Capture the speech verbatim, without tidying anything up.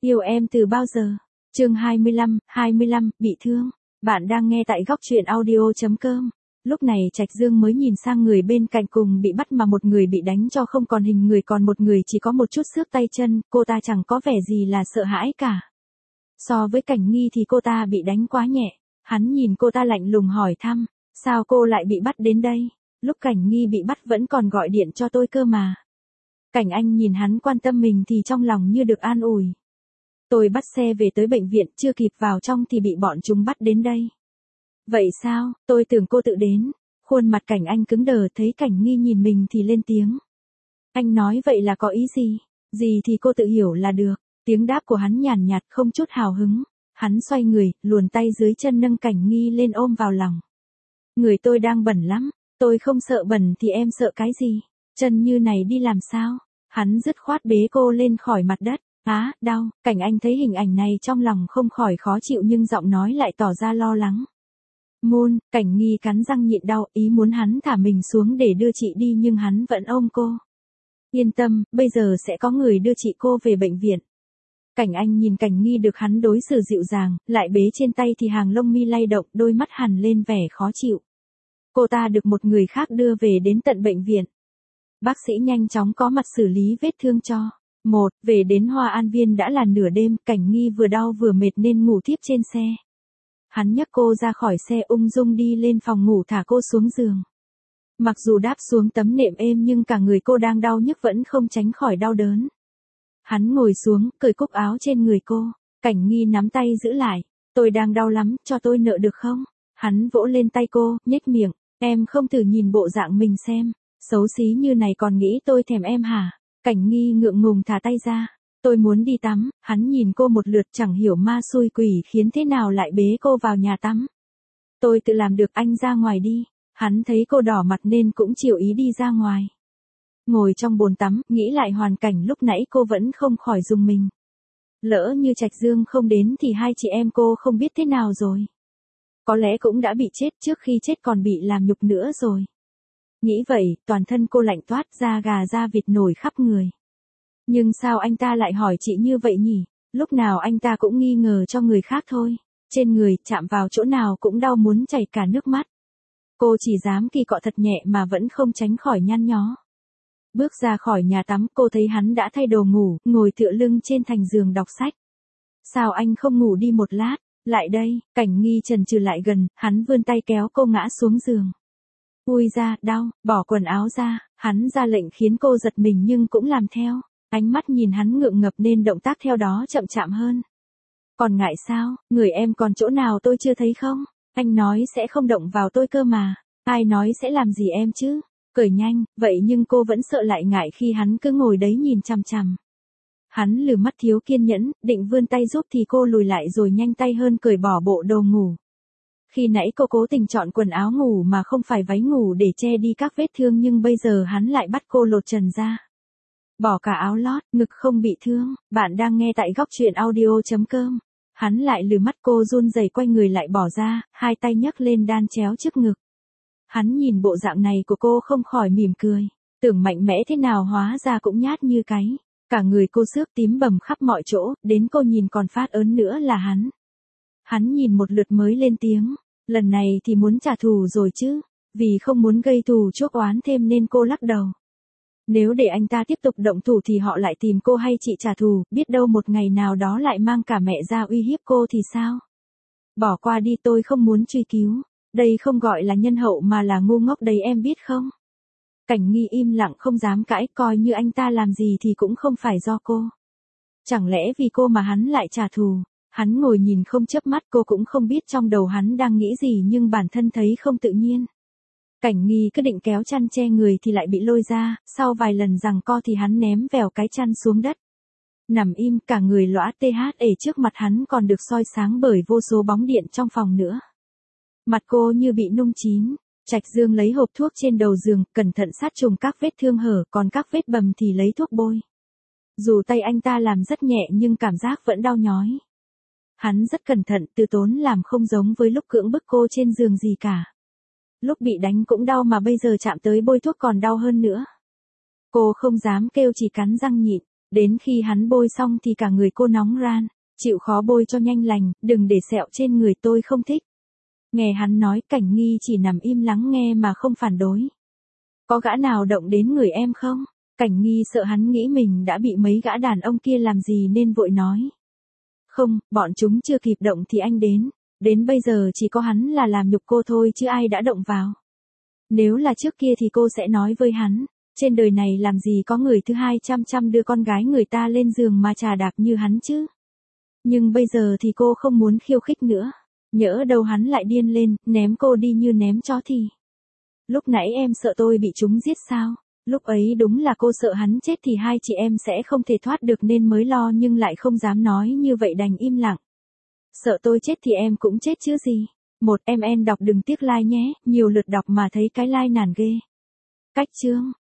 Yêu em từ bao giờ? Chương hai mươi lăm, hai mươi lăm, bị thương. Bạn đang nghe tại góc truyện audio chấm com. Lúc này Trạch Dương mới nhìn sang người bên cạnh cùng bị bắt mà một người bị đánh cho không còn hình người còn một người chỉ có một chút xước tay chân, cô ta chẳng có vẻ gì là sợ hãi cả. So với Cảnh Nghi thì cô ta bị đánh quá nhẹ, hắn nhìn cô ta lạnh lùng hỏi thăm, sao cô lại bị bắt đến đây? Lúc Cảnh Nghi bị bắt vẫn còn gọi điện cho tôi cơ mà. Cảnh Anh nhìn hắn quan tâm mình thì trong lòng như được an ủi. Tôi bắt xe về tới bệnh viện, chưa kịp vào trong thì bị bọn chúng bắt đến đây. Vậy sao, tôi tưởng cô tự đến. Khuôn mặt Cảnh Anh cứng đờ, thấy Cảnh Nghi nhìn mình thì lên tiếng. Anh nói vậy là có ý gì? Gì thì cô tự hiểu là được. Tiếng đáp của hắn nhàn nhạt không chút hào hứng. Hắn xoay người, luồn tay dưới chân nâng Cảnh Nghi lên ôm vào lòng. Người tôi đang bẩn lắm, tôi không sợ bẩn thì em sợ cái gì? Chân như này đi làm sao? Hắn dứt khoát bế cô lên khỏi mặt đất. Á, đau. Cảnh Anh thấy hình ảnh này trong lòng không khỏi khó chịu nhưng giọng nói lại tỏ ra lo lắng. Môn, Cảnh Nghi cắn răng nhịn đau, ý muốn hắn thả mình xuống để đưa chị đi nhưng hắn vẫn ôm cô. Yên tâm, bây giờ sẽ có người đưa chị cô về bệnh viện. Cảnh Anh nhìn Cảnh Nghi được hắn đối xử dịu dàng, lại bế trên tay thì hàng lông mi lay động, đôi mắt hằn lên vẻ khó chịu. Cô ta được một người khác đưa về đến tận bệnh viện. Bác sĩ nhanh chóng có mặt xử lý vết thương cho. Một, về đến Hoa An Viên đã là nửa đêm, Cảnh Nghi vừa đau vừa mệt nên ngủ thiếp trên xe. Hắn nhấc cô ra khỏi xe ung dung đi lên phòng ngủ thả cô xuống giường. Mặc dù đáp xuống tấm nệm êm nhưng cả người cô đang đau nhức vẫn không tránh khỏi đau đớn. Hắn ngồi xuống, cởi cúc áo trên người cô. Cảnh Nghi nắm tay giữ lại. Tôi đang đau lắm, cho tôi nợ được không? Hắn vỗ lên tay cô, nhếch miệng. Em không thử nhìn bộ dạng mình xem. Xấu xí như này còn nghĩ tôi thèm em hả? Cảnh Nghi ngượng ngùng thả tay ra. Tôi muốn đi tắm. Hắn nhìn cô một lượt chẳng hiểu ma xui quỷ khiến thế nào lại bế cô vào nhà tắm. Tôi tự làm được, anh ra ngoài đi. Hắn thấy cô đỏ mặt nên cũng chịu ý đi ra ngoài. Ngồi trong bồn tắm, nghĩ lại hoàn cảnh lúc nãy cô vẫn không khỏi rùng mình. Lỡ như Trạch Dương không đến thì hai chị em cô không biết thế nào rồi. Có lẽ cũng đã bị chết, trước khi chết còn bị làm nhục nữa rồi. Nghĩ vậy, toàn thân cô lạnh toát, da gà da vịt nổi khắp người. Nhưng sao anh ta lại hỏi chị như vậy nhỉ? Lúc nào anh ta cũng nghi ngờ cho người khác thôi. Trên người, chạm vào chỗ nào cũng đau muốn chảy cả nước mắt. Cô chỉ dám kỳ cọ thật nhẹ mà vẫn không tránh khỏi nhăn nhó. Bước ra khỏi nhà tắm, cô thấy hắn đã thay đồ ngủ, ngồi tựa lưng trên thành giường đọc sách. Sao anh không ngủ đi một lát? Lại đây. Cảnh Nghi chần chừ lại gần, hắn vươn tay kéo cô ngã xuống giường. Ui da, đau, bỏ quần áo ra. Hắn ra lệnh khiến cô giật mình nhưng cũng làm theo. Ánh mắt nhìn hắn ngượng ngập nên động tác theo đó chậm chạm hơn. Còn ngại sao? Người em còn chỗ nào tôi chưa thấy không? Anh nói sẽ không động vào tôi cơ mà. Ai nói sẽ làm gì em chứ? Cởi nhanh. Vậy nhưng cô vẫn sợ lại ngại khi hắn cứ ngồi đấy nhìn chằm chằm. Hắn lừ mắt thiếu kiên nhẫn, định vươn tay giúp thì cô lùi lại rồi nhanh tay hơn cởi bỏ bộ đồ ngủ. Khi nãy cô cố tình chọn quần áo ngủ mà không phải váy ngủ để che đi các vết thương nhưng bây giờ hắn lại bắt cô lột trần ra. Bỏ cả áo lót, ngực không bị thương. Bạn đang nghe tại góc truyện audio chấm com. Hắn lại lừ mắt, cô run rẩy quay người lại bỏ ra, hai tay nhấc lên đan chéo trước ngực. Hắn nhìn bộ dạng này của cô không khỏi mỉm cười. Tưởng mạnh mẽ thế nào hóa ra cũng nhát như cái. Cả người cô xước tím bầm khắp mọi chỗ, đến cô nhìn còn phát ớn nữa là hắn. Hắn nhìn một lượt mới lên tiếng. Lần này thì muốn trả thù rồi chứ. Vì không muốn gây thù chuốc oán thêm nên cô lắc đầu. Nếu để anh ta tiếp tục động thủ thì họ lại tìm cô hay chị trả thù, biết đâu một ngày nào đó lại mang cả mẹ ra uy hiếp cô thì sao? Bỏ qua đi, tôi không muốn truy cứu. Đây không gọi là nhân hậu mà là ngu ngốc đấy, em biết không? Cảnh Nghi im lặng không dám cãi, coi như anh ta làm gì thì cũng không phải do cô. Chẳng lẽ vì cô mà hắn lại trả thù? Hắn ngồi nhìn không chớp mắt, cô cũng không biết trong đầu hắn đang nghĩ gì nhưng bản thân thấy không tự nhiên. Cảnh Nghi cứ định kéo chăn che người thì lại bị lôi ra, sau vài lần giằng co thì hắn ném vèo cái chăn xuống đất. Nằm im, cả người lõa tê hát ể, trước mặt hắn còn được soi sáng bởi vô số bóng điện trong phòng nữa. Mặt cô như bị nung chín. Trạch Dương lấy hộp thuốc trên đầu giường, cẩn thận sát trùng các vết thương hở, còn các vết bầm thì lấy thuốc bôi. Dù tay anh ta làm rất nhẹ nhưng cảm giác vẫn đau nhói. Hắn rất cẩn thận, từ tốn làm không giống với lúc cưỡng bức cô trên giường gì cả. Lúc bị đánh cũng đau mà bây giờ chạm tới bôi thuốc còn đau hơn nữa. Cô không dám kêu, chỉ cắn răng nhịn. Đến khi hắn bôi xong thì cả người cô nóng ran, chịu khó bôi cho nhanh lành, đừng để sẹo trên người tôi không thích. Nghe hắn nói, Cảnh Nghi chỉ nằm im lắng nghe mà không phản đối. Có gã nào động đến người em không? Cảnh Nghi sợ hắn nghĩ mình đã bị mấy gã đàn ông kia làm gì nên vội nói. Không, bọn chúng chưa kịp động thì anh đến. Đến bây giờ chỉ có hắn là làm nhục cô thôi chứ ai đã động vào. Nếu là trước kia thì cô sẽ nói với hắn. Trên đời này làm gì có người thứ hai chăm chăm đưa con gái người ta lên giường mà trà đạp như hắn chứ. Nhưng bây giờ thì cô không muốn khiêu khích nữa. Nhỡ đâu hắn lại điên lên, ném cô đi như ném chó thì. Lúc nãy em sợ tôi bị chúng giết sao? Lúc ấy đúng là cô sợ hắn chết thì hai chị em sẽ không thể thoát được nên mới lo nhưng lại không dám nói như vậy đành im lặng. Sợ tôi chết thì em cũng chết chứ gì. Một em en đọc đừng tiếc like nhé, nhiều lượt đọc mà thấy cái like nản ghê. Cách chương